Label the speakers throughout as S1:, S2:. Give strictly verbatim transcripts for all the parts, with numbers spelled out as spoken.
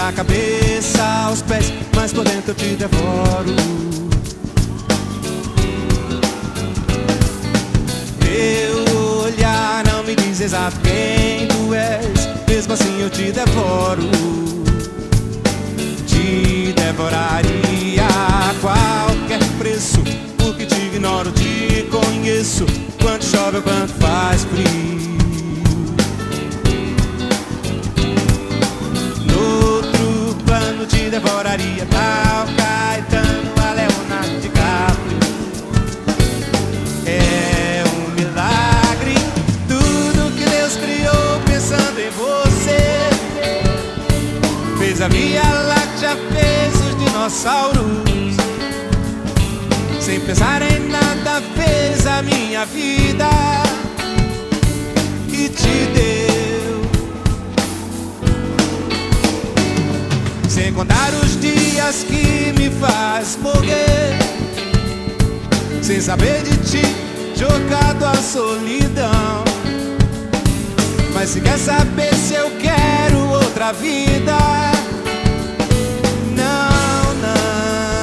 S1: da cabeça aos pés, mas por dentro eu te devoro. Teu olhar não me diz exato quem tu és, mesmo assim eu te devoro. Te devoraria a qualquer preço, porque te ignoro, te conheço. Quando chove ou quando faz frio. No outro plano te devoraria tal Caetano a Leonardo DiCaprio. É um milagre tudo que Deus criou pensando em você. Fez a Via Láctea, fez os dinossauros. Sem pensar em nada fez a minha vida e te deu. Sem contar os dias que me faz morrer, sem saber de ti, jogado à solidão. Mas se quer saber se eu quero outra vida, não, não.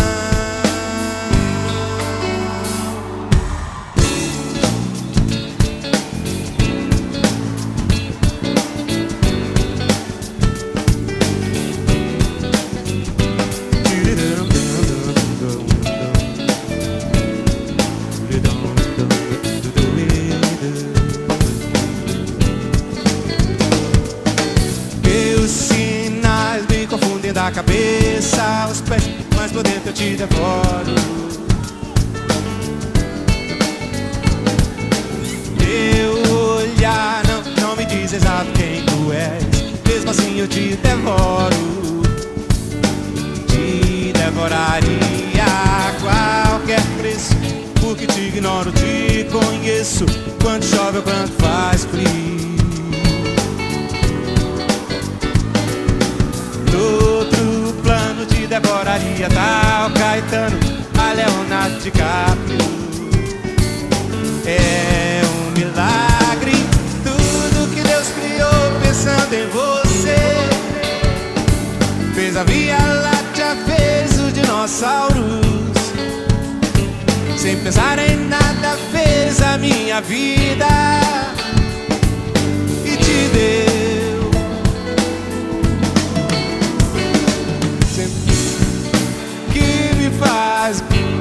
S1: Da cabeça aos pés, mas por dentro eu te devoro. Teu olhar não, não me diz exato quem tu és, mesmo assim eu te devoro. Te devoraria a qualquer preço, porque te ignoro, te conheço. Quando chove ou quando faz frio. Devoraria tal Caetano a Leonardo DiCaprio. É um milagre tudo que Deus criou pensando em você. Fez a Via Láctea, fez os dinossauros. Sem pensar em nada fez a minha vida e te deu. Faz,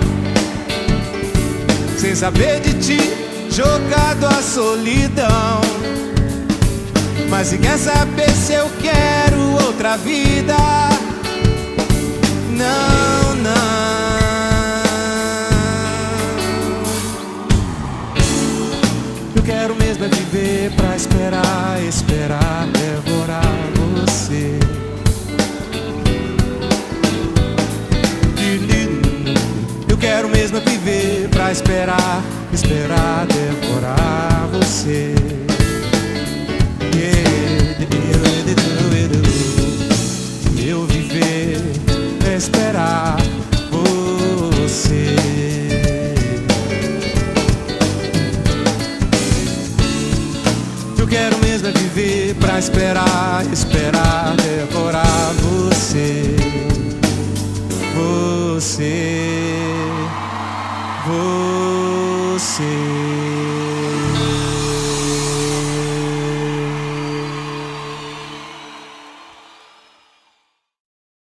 S1: sem saber de ti, jogado à solidão. Mas se quer saber se eu quero outra vida, não, não. Eu quero mesmo é viver pra esperar, esperar, devorar você. Eu quero mesmo viver pra esperar, esperar, devorar você. Eu viver pra esperar você. Eu quero mesmo viver pra esperar, esperar, devorar você. Você, você.